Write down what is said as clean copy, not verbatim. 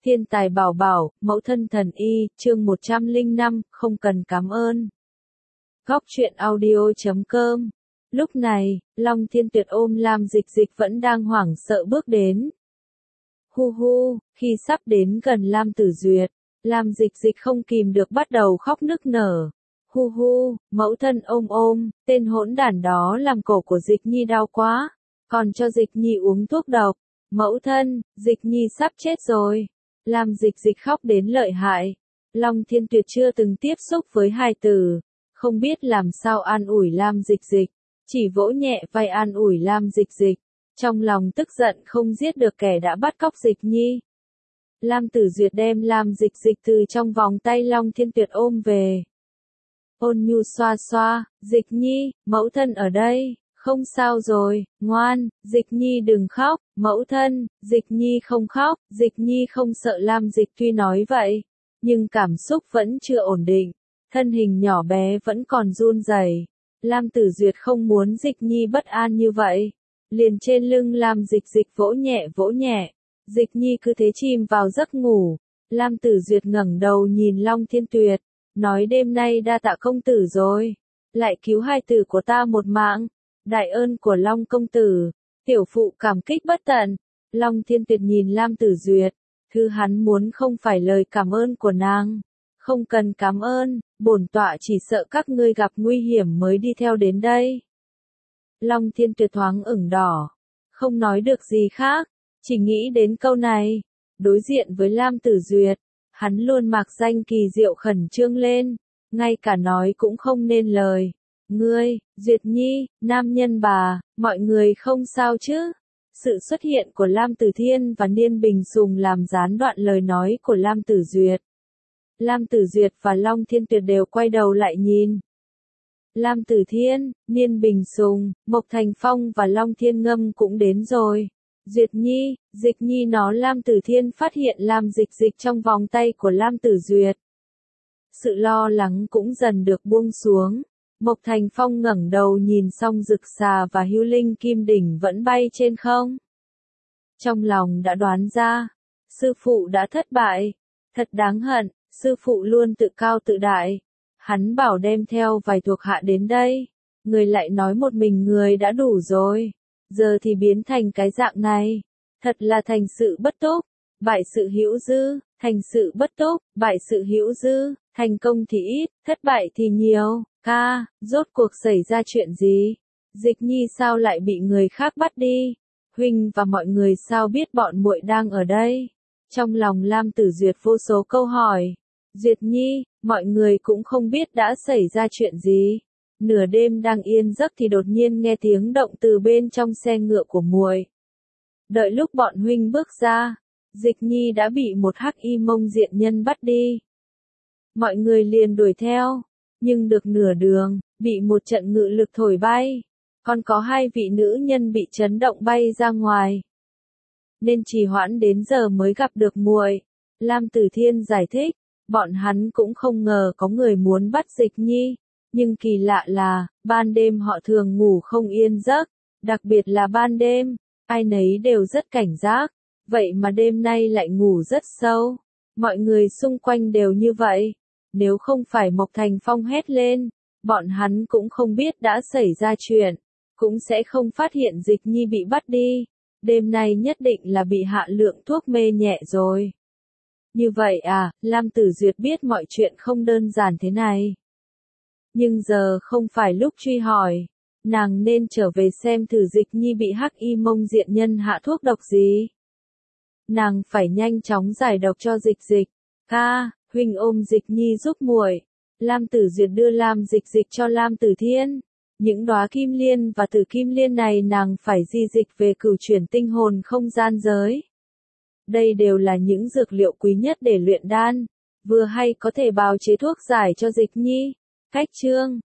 Thiên tài bảo bảo, mẫu thân thần y, chương 105, không cần cảm ơn. Góc truyện audio.com. Lúc này, Long Thiên Tuyệt ôm Lam Dịch Dịch vẫn đang hoảng sợ bước đến. Hu hu, khi sắp đến gần Lam Tử Duyệt, Lam Dịch Dịch không kìm được bắt đầu khóc nức nở. Hu hu, mẫu thân ôm, tên hỗn đản đó làm cổ của Dịch Nhi đau quá, còn cho Dịch Nhi uống thuốc độc. Mẫu thân, Dịch Nhi sắp chết rồi. Lam Dịch Dịch khóc đến lợi hại. Long Thiên Tuyệt chưa từng tiếp xúc với hài tử, không biết làm sao an ủi Lam Dịch Dịch, chỉ vỗ nhẹ vai an ủi Lam Dịch Dịch, trong lòng tức giận không giết được kẻ đã bắt cóc Dịch Nhi. Lam Tử Duyệt đem Lam Dịch Dịch từ trong vòng tay Long Thiên Tuyệt ôm về. Ôn nhu xoa xoa, Dịch Nhi, mẫu thân ở đây. Không sao rồi, ngoan, Dịch Nhi đừng khóc, mẫu thân, Dịch Nhi không khóc, Dịch Nhi không sợ. Lam Dịch tuy nói vậy, nhưng cảm xúc vẫn chưa ổn định, thân hình nhỏ bé vẫn còn run rẩy. Lam Tử Duyệt không muốn Dịch Nhi bất an như vậy, liền trên lưng Lam Dịch Dịch vỗ nhẹ, Dịch Nhi cứ thế chìm vào giấc ngủ. Lam Tử Duyệt ngẩng đầu nhìn Long Thiên Tuyệt, nói đêm nay đa tạ công tử rồi, lại cứu hai tử của ta một mạng. Đại ơn của Long công tử, tiểu phụ cảm kích bất tận. Long Thiên Tuyệt nhìn Lam Tử Duyệt, thứ hắn muốn không phải lời cảm ơn của nàng. Không cần cảm ơn, bổn tọa chỉ sợ các ngươi gặp nguy hiểm mới đi theo đến đây. Long Thiên Tuyệt thoáng ửng đỏ, không nói được gì khác, chỉ nghĩ đến câu này. Đối diện với Lam Tử Duyệt, hắn luôn mạc danh kỳ diệu khẩn trương lên, ngay cả nói cũng không nên lời. Ngươi, Duyệt Nhi, nam nhân bà, mọi người không sao chứ? Sự xuất hiện của Lam Tử Thiên và Niên Bình Sùng làm gián đoạn lời nói của Lam Tử Duyệt. Lam Tử Duyệt và Long Thiên Tuyệt đều quay đầu lại nhìn. Lam Tử Thiên, Niên Bình Sùng, Mộc Thành Phong và Long Thiên Ngâm cũng đến rồi. Duyệt Nhi, Dịch Nhi nó. Lam Tử Thiên phát hiện Lam Dịch Dịch trong vòng tay của Lam Tử Duyệt. Sự lo lắng cũng dần được buông xuống. Mộc Thành Phong ngẩng đầu nhìn Song Dực Xà và Hưu Linh Kim Đỉnh vẫn bay trên không. Trong lòng đã đoán ra, sư phụ đã thất bại, thật đáng hận, sư phụ luôn tự cao tự đại. Hắn bảo đem theo vài thuộc hạ đến đây, người lại nói một mình người đã đủ rồi, giờ thì biến thành cái dạng này, thật là thành sự bất túc, bại sự hữu dư, thành sự bất túc, bại sự hữu dư, thành công thì ít, thất bại thì nhiều. Ca, rốt cuộc xảy ra chuyện gì? Dịch Nhi sao lại bị người khác bắt đi? Huynh và mọi người sao biết bọn muội đang ở đây? Trong lòng Lam Tử Duyệt vô số câu hỏi. Duyệt Nhi, mọi người cũng không biết đã xảy ra chuyện gì. Nửa đêm đang yên giấc thì đột nhiên nghe tiếng động từ bên trong xe ngựa của muội. Đợi lúc bọn huynh bước ra, Dịch Nhi đã bị một hắc y mông diện nhân bắt đi. Mọi người liền đuổi theo. Nhưng được nửa đường, bị một trận ngự lực thổi bay, còn có hai vị nữ nhân bị chấn động bay ra ngoài. Nên trì hoãn đến giờ mới gặp được muội. Lam Tử Thiên giải thích, bọn hắn cũng không ngờ có người muốn bắt Dịch Nhi, nhưng kỳ lạ là, ban đêm họ thường ngủ không yên giấc, đặc biệt là ban đêm, ai nấy đều rất cảnh giác, vậy mà đêm nay lại ngủ rất sâu. Mọi người xung quanh đều như vậy. Nếu không phải Mộc Thành Phong hét lên, bọn hắn cũng không biết đã xảy ra chuyện, cũng sẽ không phát hiện Dịch Nhi bị bắt đi. Đêm nay nhất định là bị hạ lượng thuốc mê nhẹ rồi. Như vậy à, Lam Tử Duyệt biết mọi chuyện không đơn giản thế này. Nhưng giờ không phải lúc truy hỏi, nàng nên trở về xem thử Dịch Nhi bị hắc y mông diện nhân hạ thuốc độc gì. Nàng phải nhanh chóng giải độc cho Dịch Dịch. Ca, huynh ôm Dịch Nhi giúp muội. Lam Tử Duyệt đưa Lam Dịch Dịch cho Lam Tử Thiên. Những đóa kim liên và tử kim liên này nàng phải di dịch về cửu chuyển tinh hồn không gian giới. Đây đều là những dược liệu quý nhất để luyện đan, vừa hay có thể bào chế thuốc giải cho Dịch Nhi. Cách chương